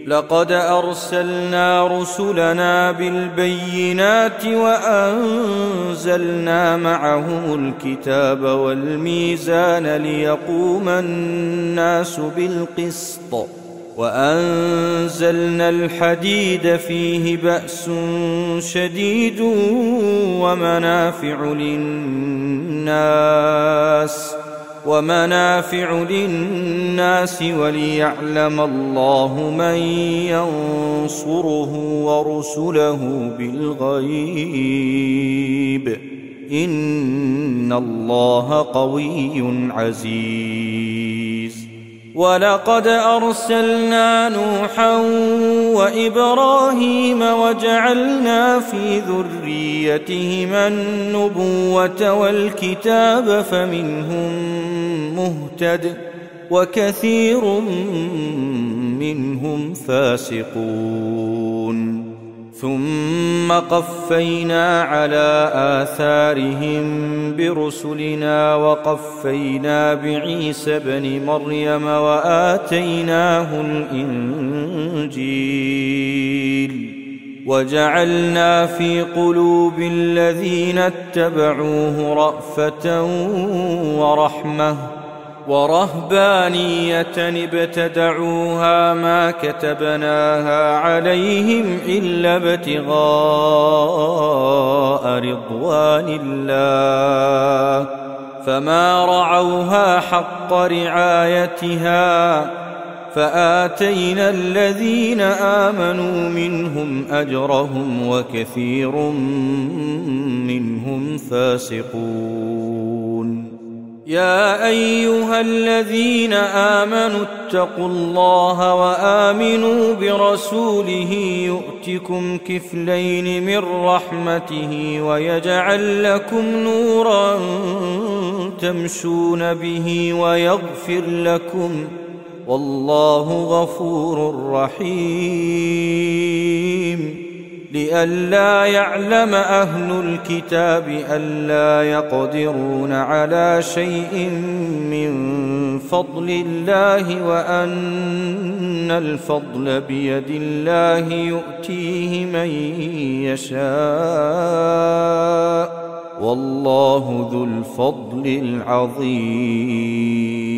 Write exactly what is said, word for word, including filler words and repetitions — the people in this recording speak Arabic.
لقد أرسلنا رسلنا بالبينات وأنزلنا معهم الكتاب والميزان ليقوم الناس بالقسط وأنزلنا الحديد فيه بأس شديد ومنافع للناس ومنافع للناس وليعلم الله من ينصره ورسله بالغيب إن الله قوي عزيز. ولقد أرسلنا نوحا وإبراهيم وجعلنا في ذريتهما النبوة والكتاب فمنهم مهتد وكثير منهم فاسقون. ثم قفينا على آثارهم برسلنا وقفينا بعيسى ابن مريم وآتيناه الإنجيل وجعلنا في قلوب الذين اتبعوه رأفة ورحمة ورهبانية ابتدعوها ما كتبناها عليهم إلا ابتغاء رضوان الله فما رعوها حق رعايتها فآتينا الذين آمنوا منهم أجرهم وكثير منهم فاسقون. يا أيها الذين آمنوا اتقوا الله وآمنوا برسوله يؤتكم كفلين من رحمته ويجعل لكم نورا تمشون به ويغفر لكم والله غفور رحيم. لئلا يعلم أهل الكتاب ألا يقدرون على شيء من فضل الله وأن الفضل بيد الله يؤتيه من يشاء والله ذو الفضل العظيم.